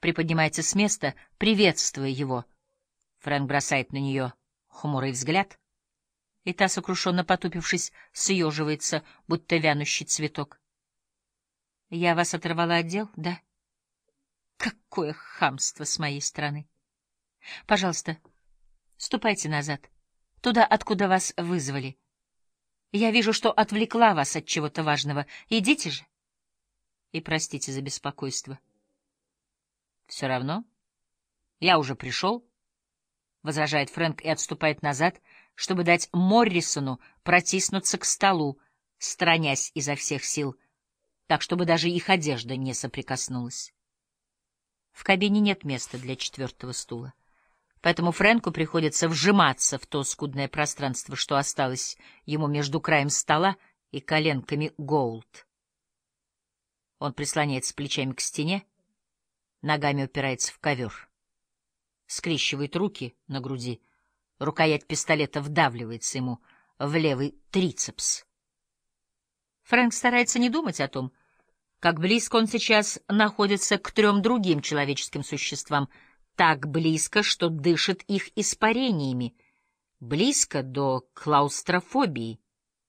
приподнимается с места, приветствуя его. Фрэнк бросает на нее хмурый взгляд, и та, сокрушенно потупившись, съеживается, будто вянущий цветок. — Я вас оторвала от дел, да? Какое хамство с моей стороны! Пожалуйста, ступайте назад, туда, откуда вас вызвали. Я вижу, что отвлекла вас от чего-то важного. Идите же. И простите за беспокойство. — Все равно. Я уже пришел, — возражает Фрэнк и отступает назад, чтобы дать Моррисону протиснуться к столу, сторонясь изо всех сил, так, чтобы даже их одежда не соприкоснулась. В кабине нет места для четвертого стула, поэтому Фрэнку приходится вжиматься в то скудное пространство, что осталось ему между краем стола и коленками Гоулд. Он прислоняется плечами к стене, ногами упирается в ковер, скрещивает руки на груди, рукоять пистолета вдавливается ему в левый трицепс. Фрэнк старается не думать о том, как близко он сейчас находится к 3 другим человеческим существам, так близко, что дышит их испарениями, близко до клаустрофобии.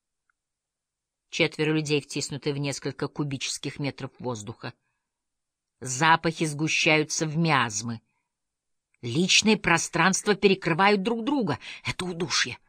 4 людей втиснуты в несколько кубических метров воздуха. Запахи сгущаются в миазмы. Личные пространства перекрывают друг друга. Это удушье.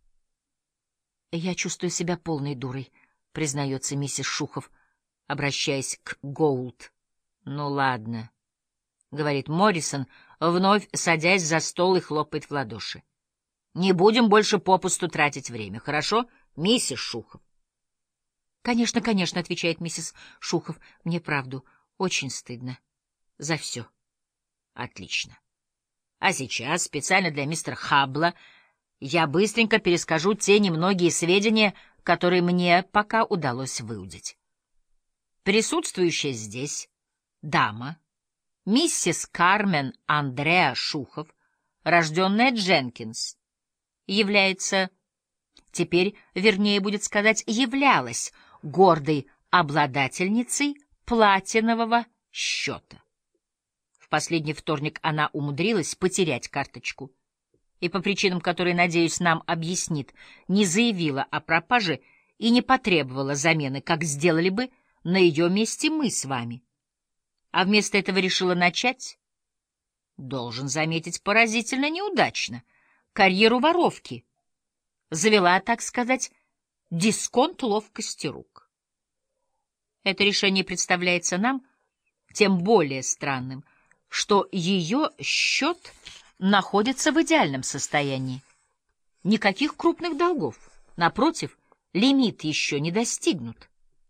«Я чувствую себя полной дурой», — признается миссис Шухов, обращаясь к Гоулд. «Ну ладно», — говорит Моррисон, вновь садясь за стол и хлопает в ладоши. «Не будем больше попусту тратить время, хорошо, миссис Шухов?» «Конечно, конечно», — отвечает миссис Шухов. «Мне правду очень стыдно за все». «Отлично. А сейчас, специально для мистера Хаббла, я быстренько перескажу те немногие сведения, которые мне пока удалось выудить. Присутствующая здесь дама, миссис Кармен Андреа Шухов, рожденная Дженкинс, является, теперь, вернее будет сказать, являлась гордой обладательницей платинового счета. В последний вторник она умудрилась потерять карточку и по причинам, которые, надеюсь, нам объяснит, не заявила о пропаже и не потребовала замены, как сделали бы на ее месте мы с вами. А вместо этого решила начать, должен заметить, поразительно неудачно, карьеру воровки. Завела, так сказать, дисконт ловкости рук. Это решение представляется нам тем более странным, что ее счет находится в идеальном состоянии. Никаких крупных долгов. Напротив, лимит еще не достигнут.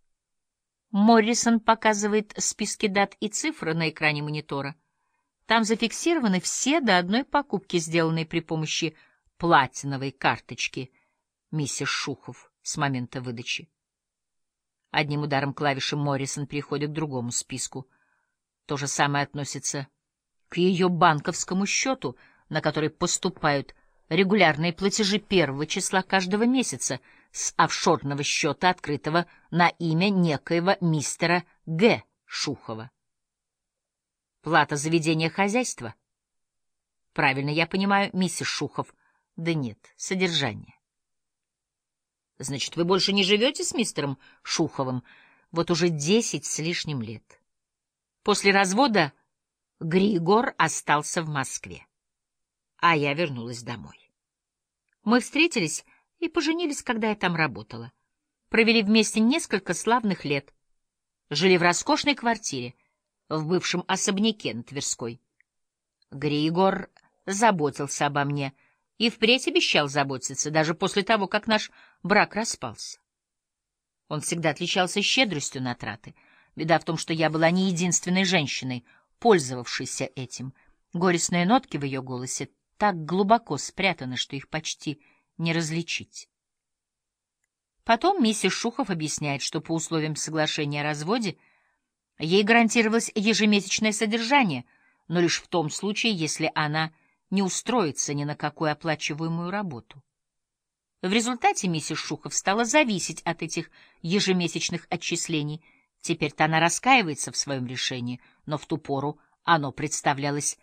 Моррисон показывает списки дат и цифр на экране монитора. Там зафиксированы все до одной покупки, сделанные при помощи платиновой карточки миссис Шухов с момента выдачи. Одним ударом клавиши Моррисон переходит к другому списку. То же самое относится к ее банковскому счету, на который поступают регулярные платежи 1 числа каждого месяца с офшорного счета, открытого на имя некоего мистера Г. Шухова. Плата за ведение хозяйства? Правильно я понимаю, миссис Шухов? Да нет, содержание. Значит, вы больше не живете с мистером Шуховым? Вот уже 10 с лишним лет. После развода Григор остался в Москве, а я вернулась домой. Мы встретились и поженились, когда я там работала. Провели вместе несколько славных лет. Жили в роскошной квартире, в бывшем особняке на Тверской. Григор заботился обо мне и впредь обещал заботиться, даже после того, как наш брак распался. Он всегда отличался щедростью на траты. Беда в том, что я была не единственной женщиной, пользовавшейся этим. Горестные нотки в ее голосе так глубоко спрятаны, что их почти не различить. Потом миссис Шухов объясняет, что по условиям соглашения о разводе ей гарантировалось ежемесячное содержание, но лишь в том случае, если она не устроится ни на какую оплачиваемую работу. В результате миссис Шухов стала зависеть от этих ежемесячных отчислений. Теперь-то она раскаивается в своем решении, но в ту пору Оно представлялось